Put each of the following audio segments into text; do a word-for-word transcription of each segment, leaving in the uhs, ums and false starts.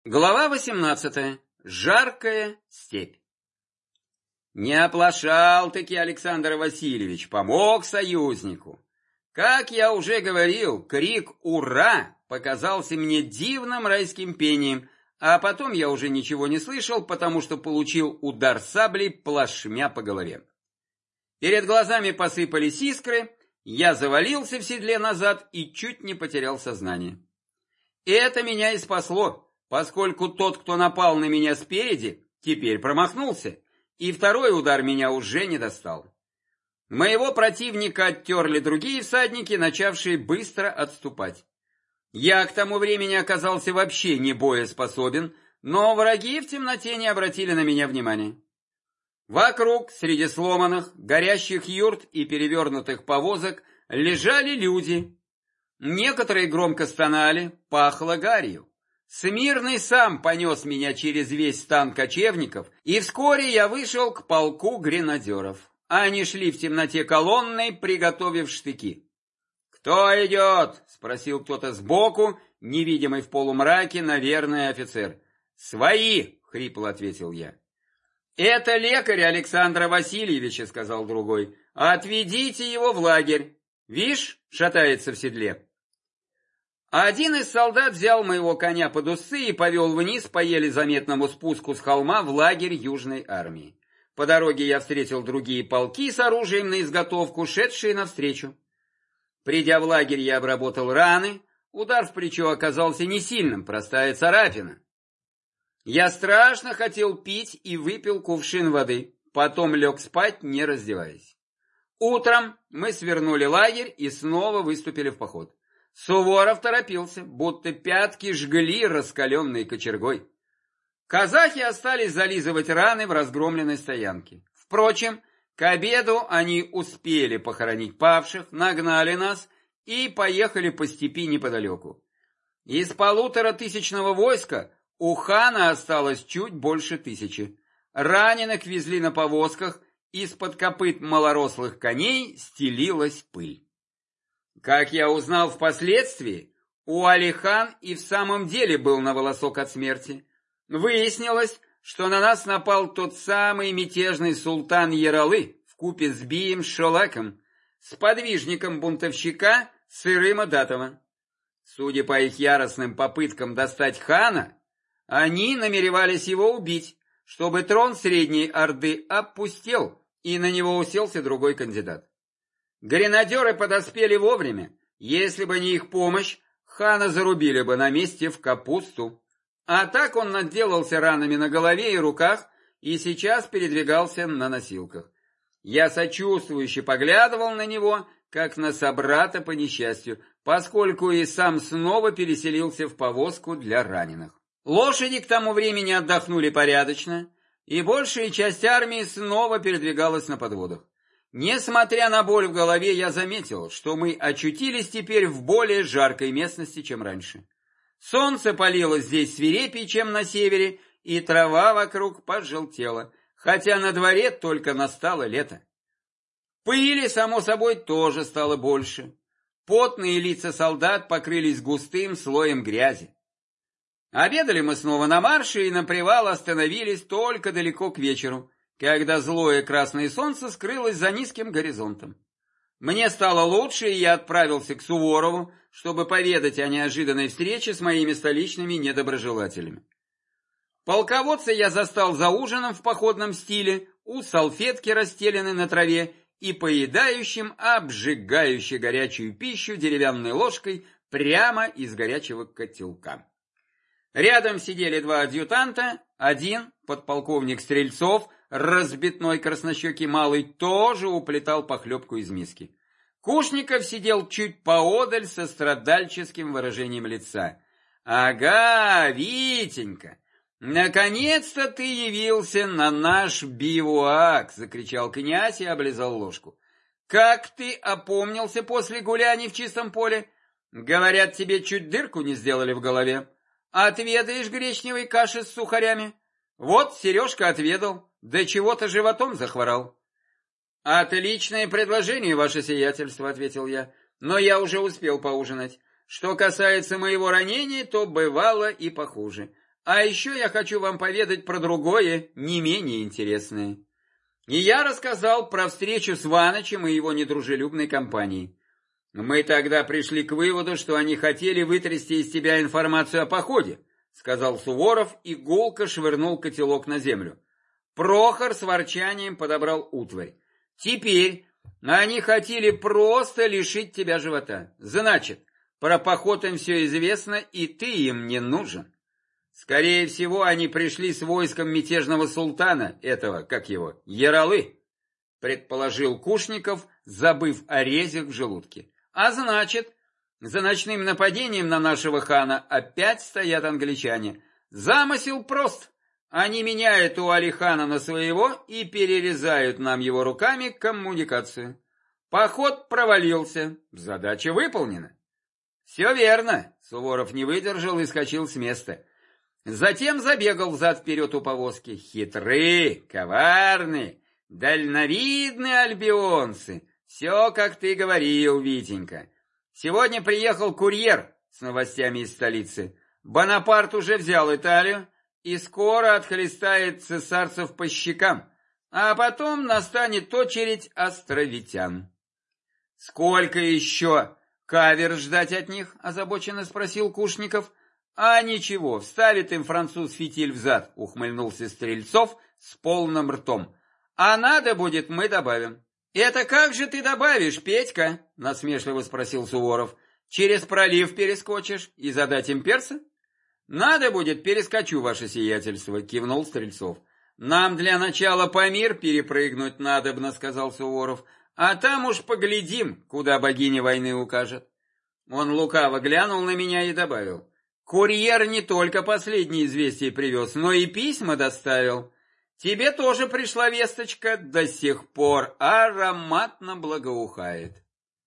Глава восемнадцатая. Жаркая степь. Не оплошал-таки Александр Васильевич, помог союзнику. Как я уже говорил, крик «Ура!» показался мне дивным райским пением, а потом я уже ничего не слышал, потому что получил удар саблей плашмя по голове. Перед глазами посыпались искры, я завалился в седле назад и чуть не потерял сознание. Это меня и спасло, поскольку тот, кто напал на меня спереди, теперь промахнулся, и второй удар меня уже не достал. Моего противника оттерли другие всадники, начавшие быстро отступать. Я к тому времени оказался вообще не боеспособен, но враги в темноте не обратили на меня внимания. Вокруг, среди сломанных, горящих юрт и перевернутых повозок, лежали люди. Некоторые громко стонали, пахло гарью. Смирный сам понес меня через весь стан кочевников, и вскоре я вышел к полку гренадеров. Они шли в темноте колонной, приготовив штыки. «Кто идет?» — спросил кто-то сбоку, невидимый в полумраке, наверное, офицер. «Свои!» — хрипло ответил я. «Это лекарь Александра Васильевича», — сказал другой. «Отведите его в лагерь. Вишь, шатается в седле». Один из солдат взял моего коня под усы и повел вниз по еле заметному спуску с холма в лагерь Южной армии. По дороге я встретил другие полки с оружием на изготовку, шедшие навстречу. Придя в лагерь, я обработал раны. Удар в плечо оказался не сильным, простая царапина. Я страшно хотел пить и выпил кувшин воды, потом лег спать, не раздеваясь. Утром мы свернули лагерь и снова выступили в поход. Суворов торопился, будто пятки жгли раскаленной кочергой. Казахи остались зализывать раны в разгромленной стоянке. Впрочем, к обеду они успели похоронить павших, нагнали нас и поехали по степи неподалеку. Из полуторатысячного войска у хана осталось чуть больше тысячи. Раненых везли на повозках, из-под копыт малорослых коней стелилась пыль. Как я узнал впоследствии, у Алихан и в самом деле был на волосок от смерти. Выяснилось, что на нас напал тот самый мятежный султан Ералы вкупе с Бием Шолаком, сподвижником бунтовщика Сырыма Датова. Судя по их яростным попыткам достать хана, они намеревались его убить, чтобы трон Средней Орды опустел, и на него уселся другой кандидат. Гренадеры подоспели вовремя. Если бы не их помощь, хана зарубили бы на месте в капусту. А так он наделался ранами на голове и руках и сейчас передвигался на носилках. Я сочувствующе поглядывал на него, как на собрата по несчастью, поскольку и сам снова переселился в повозку для раненых. Лошади к тому времени отдохнули порядочно, и большая часть армии снова передвигалась на подводах. Несмотря на боль в голове, я заметил, что мы очутились теперь в более жаркой местности, чем раньше. Солнце палило здесь свирепее, чем на севере, и трава вокруг пожелтела, хотя на дворе только настало лето. Пыли, само собой, тоже стало больше. Потные лица солдат покрылись густым слоем грязи. Обедали мы снова на марше и на привал остановились только далеко к вечеру, когда злое красное солнце скрылось за низким горизонтом. Мне стало лучше, и я отправился к Суворову, чтобы поведать о неожиданной встрече с моими столичными недоброжелателями. Полководца я застал за ужином в походном стиле, у салфетки, расстеленной на траве, и поедающим обжигающей горячую пищу деревянной ложкой прямо из горячего котелка. Рядом сидели два адъютанта, один, подполковник Стрельцов, разбитной краснощекий малый, тоже уплетал похлебку из миски. Кушников сидел чуть поодаль со страдальческим выражением лица. «Ага, Витенька, наконец-то ты явился на наш бивуак!» — закричал князь и облизал ложку. «Как ты опомнился после гуляний в чистом поле? Говорят, тебе чуть дырку не сделали в голове. Отведаешь гречневой каши с сухарями? Вот Сережка отведал, да чего-то животом захворал». «Отличное предложение, ваше сиятельство», — ответил я, — «но я уже успел поужинать. Что касается моего ранения, то бывало и похуже. А еще я хочу вам поведать про другое, не менее интересное. И я рассказал про встречу с Ванычем и его недружелюбной компанией. Мы тогда пришли к выводу, что они хотели вытрясти из тебя информацию о походе, сказал Суворов и гулко швырнул котелок на землю. Прохор с ворчанием подобрал утварь. Теперь они хотели просто лишить тебя живота. Значит, про поход им все известно, и ты им не нужен. Скорее всего, они пришли с войском мятежного султана, этого, как его, Яралы, предположил Кушников, забыв о резе в желудке. А значит, за ночным нападением на нашего хана опять стоят англичане. Замысел прост. Они меняют у Алихана на своего и перерезают нам его руками коммуникацию. Поход провалился, задача выполнена. Все верно, Суворов не выдержал и скочил с места. Затем забегал взад-вперед у повозки. Хитрые, коварные, дальновидные альбионцы. Все, как ты говорил, Витенька. Сегодня приехал курьер с новостями из столицы. Бонапарт уже взял Италию и скоро отхлестает цесарцев по щекам, а потом настанет очередь островитян. Сколько еще кавер ждать от них? Озабоченно спросил Кушников. А ничего, вставит им француз фитиль в зад, ухмыльнулся Стрельцов с полным ртом. А надо будет, мы добавим. Это как же ты добавишь, Петька? Насмешливо спросил Суворов. Через пролив перескочишь и задать им перса? Надо будет, перескочу, ваше сиятельство, кивнул Стрельцов. Нам для начала Памир перепрыгнуть надобно, сказал Суворов, а там уж поглядим, куда богиня войны укажет. Он лукаво глянул на меня и добавил. Курьер не только последние известия привез, но и письма доставил. Тебе тоже пришла весточка, до сих пор ароматно благоухает.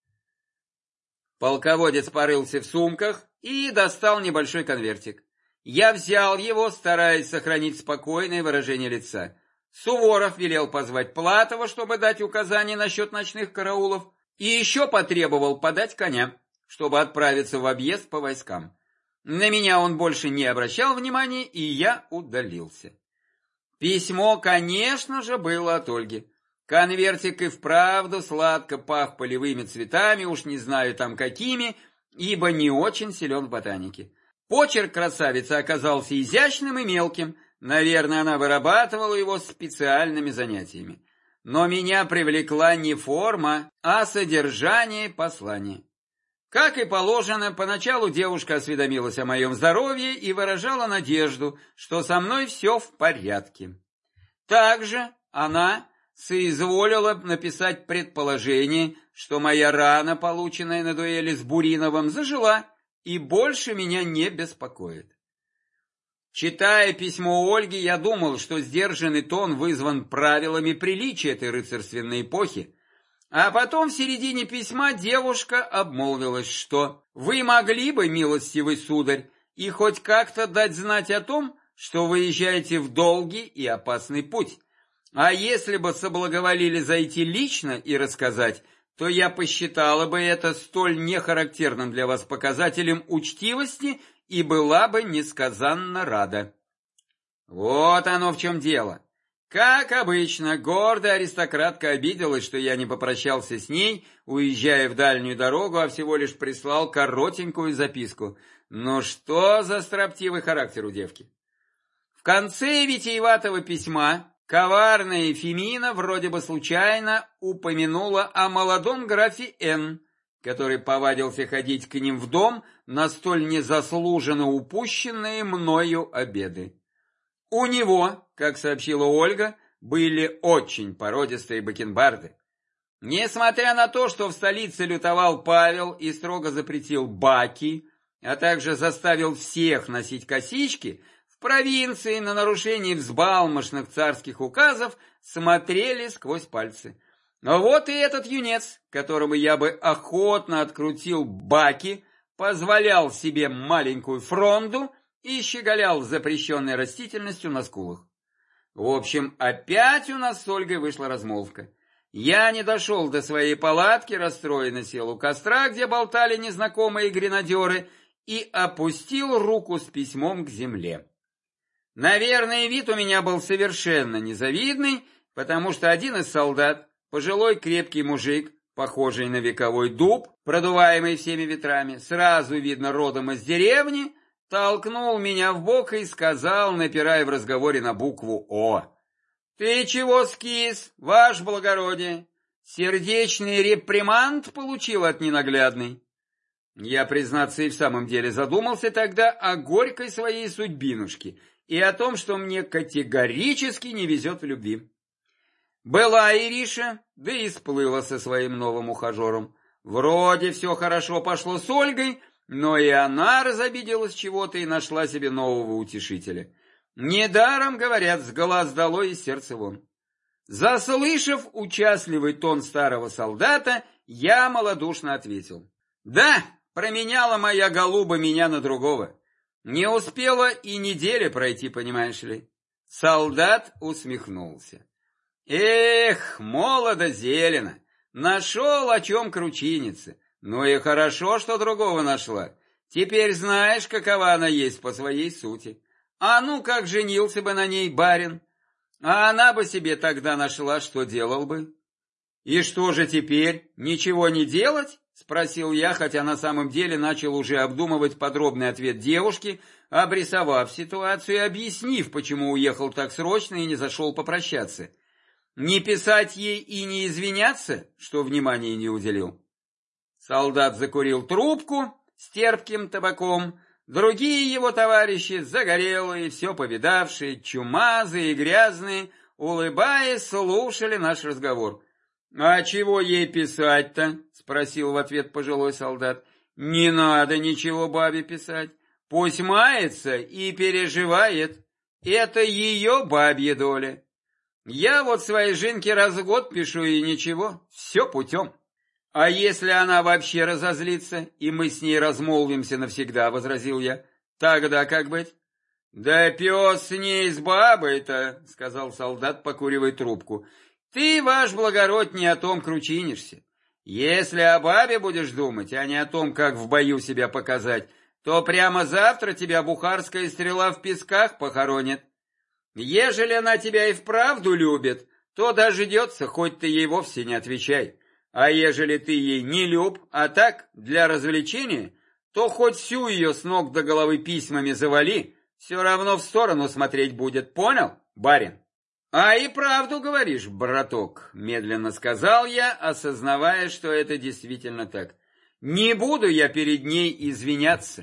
Полководец порылся в сумках и достал небольшой конвертик. Я взял его, стараясь сохранить спокойное выражение лица. Суворов велел позвать Платова, чтобы дать указания насчет ночных караулов, и еще потребовал подать коня, чтобы отправиться в объезд по войскам. На меня он больше не обращал внимания, и я удалился. Письмо, конечно же, было от Ольги. Конвертик и вправду сладко пах полевыми цветами, уж не знаю там какими, ибо не очень силен в ботанике. Почерк красавицы оказался изящным и мелким, наверное, она вырабатывала его специальными занятиями. Но меня привлекла не форма, а содержание послания. Как и положено, поначалу девушка осведомилась о моем здоровье и выражала надежду, что со мной все в порядке. Также она соизволила написать предположение, что моя рана, полученная на дуэли с Буриновым, зажила и больше меня не беспокоит. Читая письмо Ольги, я думал, что сдержанный тон вызван правилами приличия этой рыцарственной эпохи, а потом в середине письма девушка обмолвилась, что «Вы могли бы, милостивый сударь, и хоть как-то дать знать о том, что выезжаете в долгий и опасный путь. А если бы соблаговолили зайти лично и рассказать, то я посчитала бы это столь нехарактерным для вас показателем учтивости и была бы несказанно рада». Вот оно в чем дело. Как обычно, гордая аристократка обиделась, что я не попрощался с ней, уезжая в дальнюю дорогу, а всего лишь прислал коротенькую записку. Ну что за строптивый характер у девки? В конце витиеватого письма коварная Фемина вроде бы случайно упомянула о молодом графе Н., который повадился ходить к ним в дом на столь незаслуженно упущенные мною обеды. У него, как сообщила Ольга, были очень породистые бакенбарды. Несмотря на то, что в столице лютовал Павел и строго запретил баки, а также заставил всех носить косички, в провинции на нарушение взбалмошных царских указов смотрели сквозь пальцы. Но вот и этот юнец, которому я бы охотно открутил баки, позволял себе маленькую фронду и щеголял запрещенной растительностью на скулах. В общем, опять у нас с Ольгой вышла размолвка. Я не дошел до своей палатки, расстроенно сел у костра, где болтали незнакомые гренадеры, и опустил руку с письмом к земле. Наверное, вид у меня был совершенно незавидный, потому что один из солдат, пожилой крепкий мужик, похожий на вековой дуб, продуваемый всеми ветрами, сразу видно родом из деревни, толкнул меня в бок и сказал, напирая в разговоре на букву «О». «Ты чего скис, ваше благородие? Сердечный реприманд получил от ненаглядной?» Я, признаться, и в самом деле задумался тогда о горькой своей судьбинушке и о том, что мне категорически не везет в любви. Была Ириша, да и сплыла со своим новым ухажером. Вроде все хорошо пошло с Ольгой, но и она разобиделась чего-то и нашла себе нового утешителя. Недаром, говорят, с глаз долой и сердца вон. Заслышав участливый тон старого солдата, я малодушно ответил: «Да, променяла моя голуба меня на другого. Не успела и недели пройти, понимаешь ли». Солдат усмехнулся. «Эх, молодо зелено, нашел о чем кручиниться. Ну и хорошо, что другого нашла. Теперь знаешь, какова она есть по своей сути. А ну, как женился бы на ней барин? А она бы себе тогда нашла, что делал бы». «И что же теперь, ничего не делать?» — спросил я, хотя на самом деле начал уже обдумывать подробный ответ девушки, обрисовав ситуацию и объяснив, почему уехал так срочно и не зашел попрощаться. Не писать ей и не извиняться, что внимания не уделил? Солдат закурил трубку с терпким табаком. Другие его товарищи, загорелые, все повидавшие, чумазые и грязные, улыбаясь, слушали наш разговор. «А чего ей писать-то?» — спросил в ответ пожилой солдат. «Не надо ничего бабе писать. Пусть мается и переживает. Это ее бабья доля. Я вот своей Жинке раз в год пишу, и ничего, все путем». «А если она вообще разозлится, и мы с ней размолвимся навсегда?» — возразил я. «Тогда как быть?» «Да пес с ней, с бабой-то», — сказал солдат, покуривая трубку. «Ты, ваш благородь, не о том кручинишься. Если о бабе будешь думать, а не о том, как в бою себя показать, то прямо завтра тебя бухарская стрела в песках похоронит. Ежели она тебя и вправду любит, то дождется, хоть ты ей вовсе не отвечай. А ежели ты ей не люб, а так, для развлечения, то хоть всю ее с ног до головы письмами завали, все равно в сторону смотреть будет, понял, барин?» «А и правду говоришь, браток», — медленно сказал я, осознавая, что это действительно так. «Не буду я перед ней извиняться.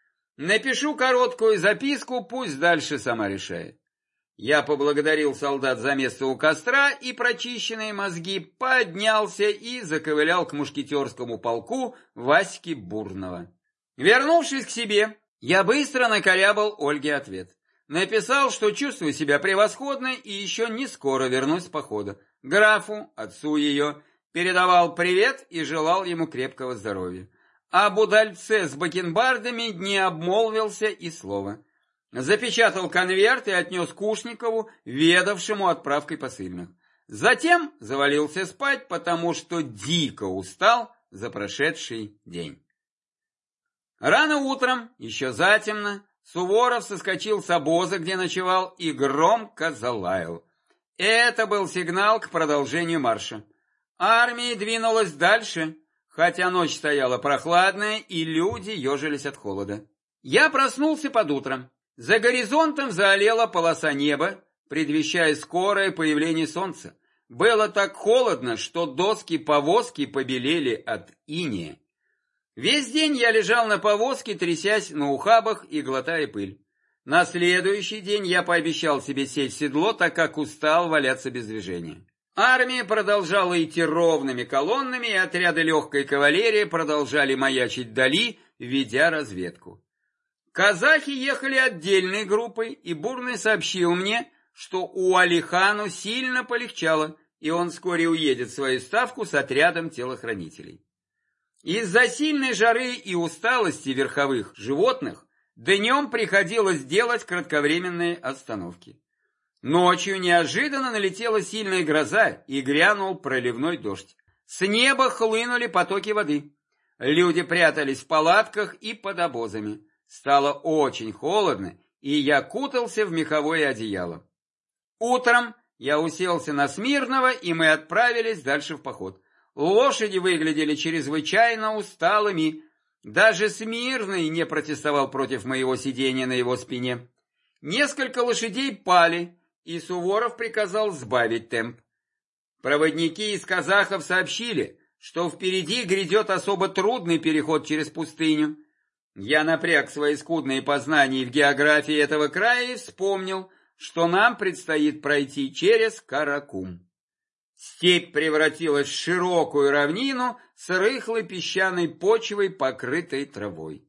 Напишу короткую записку, пусть дальше сама решает». Я поблагодарил солдат за место у костра и прочищенные мозги, поднялся и заковылял к мушкетерскому полку Васьки Бурного. Вернувшись к себе, я быстро накорябал Ольге ответ. Написал, что чувствую себя превосходно и еще не скоро вернусь с похода. Графу, отцу ее, передавал привет и желал ему крепкого здоровья. Об удальце с бакенбардами не обмолвился и слова. Запечатал конверт и отнес Кушникову, ведавшему отправкой посыльных. Затем завалился спать, потому что дико устал за прошедший день. Рано утром, еще затемно, Суворов соскочил с обоза, где ночевал, и громко залаял. Это был сигнал к продолжению марша. Армия двинулась дальше, хотя ночь стояла прохладная, и люди ежились от холода. Я проснулся под утром. За горизонтом заолела полоса неба, предвещая скорое появление солнца. Было так холодно, что доски повозки побелели от инея. Весь день я лежал на повозке, трясясь на ухабах и глотая пыль. На следующий день я пообещал себе сесть в седло, так как устал валяться без движения. Армия продолжала идти ровными колоннами, и отряды легкой кавалерии продолжали маячить вдали, ведя разведку. Казахи ехали отдельной группой, и Бурный сообщил мне, что у Алихану сильно полегчало, и он вскоре уедет в свою ставку с отрядом телохранителей. Из-за сильной жары и усталости верховых животных днем приходилось делать кратковременные остановки. Ночью неожиданно налетела сильная гроза и грянул проливной дождь. С неба хлынули потоки воды. Люди прятались в палатках и под обозами. Стало очень холодно, и я кутался в меховое одеяло. Утром я уселся на Смирного, и мы отправились дальше в поход. Лошади выглядели чрезвычайно усталыми. Даже Смирный не протестовал против моего сидения на его спине. Несколько лошадей пали, и Суворов приказал сбавить темп. Проводники из казахов сообщили, что впереди грядет особо трудный переход через пустыню. Я напряг свои скудные познания в географии этого края и вспомнил, что нам предстоит пройти через Каракум. Степь превратилась в широкую равнину с рыхлой песчаной почвой, покрытой травой.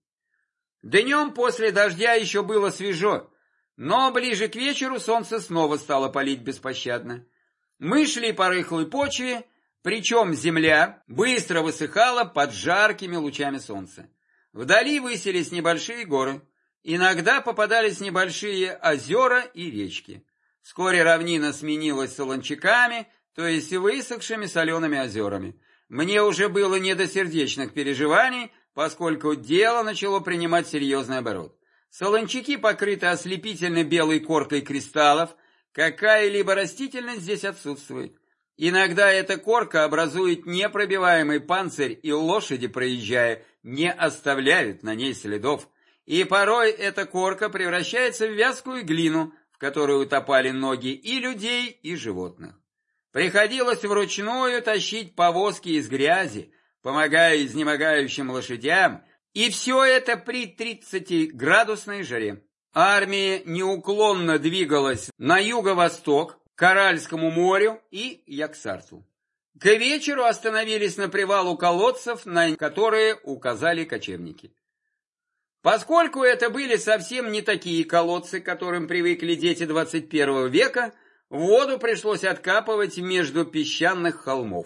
Днем после дождя еще было свежо, но ближе к вечеру солнце снова стало палить беспощадно. Мы шли по рыхлой почве, причем земля быстро высыхала под жаркими лучами солнца. Вдали высились небольшие горы, иногда попадались небольшие озера и речки. Вскоре равнина сменилась солончаками, то есть высохшими солеными озерами. Мне уже было не до сердечных переживаний, поскольку дело начало принимать серьезный оборот. Солончаки покрыты ослепительно белой коркой кристаллов, какая-либо растительность здесь отсутствует. Иногда эта корка образует непробиваемый панцирь, и лошади, проезжая, не оставляют на ней следов. И порой эта корка превращается в вязкую глину, в которой утопали ноги и людей, и животных. Приходилось вручную тащить повозки из грязи, помогая изнемогающим лошадям, и все это при тридцатиградусной жаре. Армия неуклонно двигалась на юго-восток, к Аральскому морю и Яксарту. К вечеру остановились на привал у колодцев, на которые указали кочевники. Поскольку это были совсем не такие колодцы, к которым привыкли дети двадцать первого века, воду пришлось откапывать между песчаных холмов.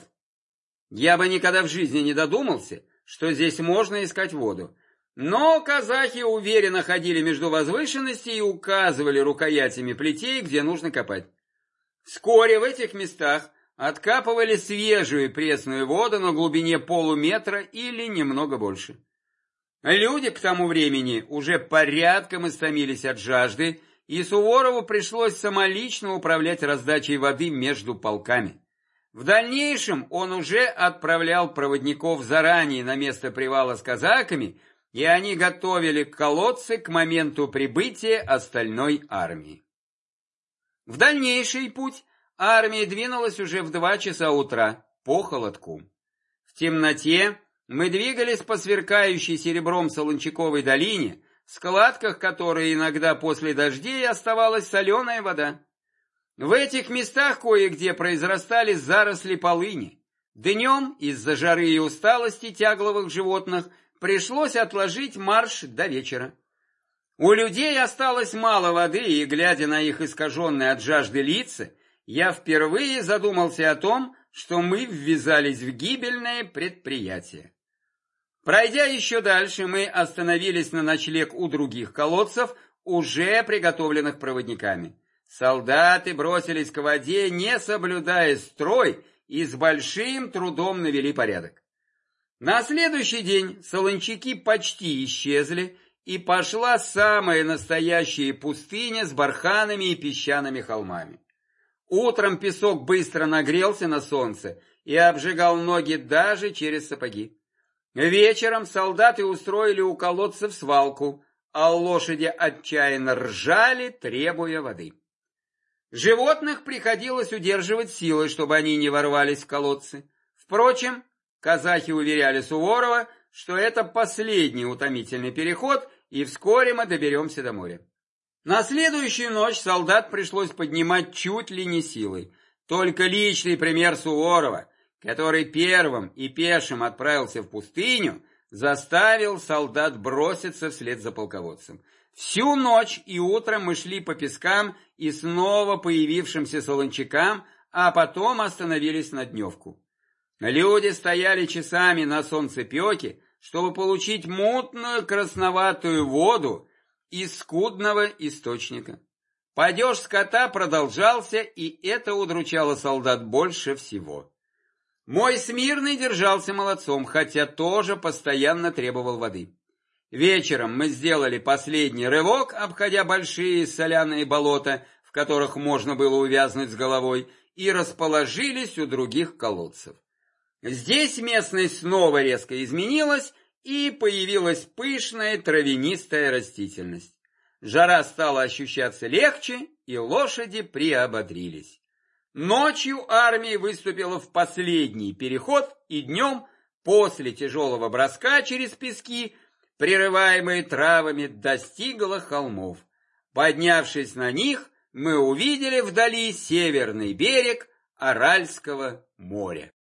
Я бы никогда в жизни не додумался, что здесь можно искать воду. Но казахи уверенно ходили между возвышенностей и указывали рукоятями плетей, где нужно копать. Вскоре в этих местах откапывали свежую пресную воду на глубине полуметра или немного больше. Люди к тому времени уже порядком истомились от жажды, и Суворову пришлось самолично управлять раздачей воды между полками. В дальнейшем он уже отправлял проводников заранее на место привала с казаками, и они готовили колодцы к моменту прибытия остальной армии. В дальнейший путь армия двинулась уже в два часа утра по холодку. В темноте мы двигались по сверкающей серебром Солончаковой долине, в складках которой иногда после дождей оставалась соленая вода. В этих местах кое-где произрастали заросли полыни. Днем из-за жары и усталости тягловых животных пришлось отложить марш до вечера. У людей осталось мало воды, и, глядя на их искаженные от жажды лица, я впервые задумался о том, что мы ввязались в гибельное предприятие. Пройдя еще дальше, мы остановились на ночлег у других колодцев, уже приготовленных проводниками. Солдаты бросились к воде, не соблюдая строй, и с большим трудом навели порядок. На следующий день солончаки почти исчезли, и пошла самая настоящая пустыня с барханами и песчаными холмами. Утром песок быстро нагрелся на солнце и обжигал ноги даже через сапоги. Вечером солдаты устроили у колодцев свалку, а лошади отчаянно ржали, требуя воды. Животных приходилось удерживать силой, чтобы они не ворвались в колодцы. Впрочем, казахи уверяли Суворова, что это последний утомительный переход, и вскоре мы доберемся до моря. На следующую ночь солдат пришлось поднимать чуть ли не силой. Только личный пример Суворова, который первым и пешим отправился в пустыню, заставил солдат броситься вслед за полководцем. Всю ночь и утром мы шли по пескам и снова появившимся солончакам, а потом остановились на дневку. Люди стояли часами на солнцепеке, чтобы получить мутную красноватую воду из скудного источника. Падеж скота продолжался, и это удручало солдат больше всего. Мой Смирный держался молодцом, хотя тоже постоянно требовал воды. Вечером мы сделали последний рывок, обходя большие соляные болота, в которых можно было увязнуть с головой, и расположились у других колодцев. Здесь местность снова резко изменилась, и появилась пышная травянистая растительность. Жара стала ощущаться легче, и лошади приободрились. Ночью армия выступила в последний переход, и днем, после тяжелого броска через пески, прерываемые травами, достигла холмов. Поднявшись на них, мы увидели вдали северный берег Аральского моря.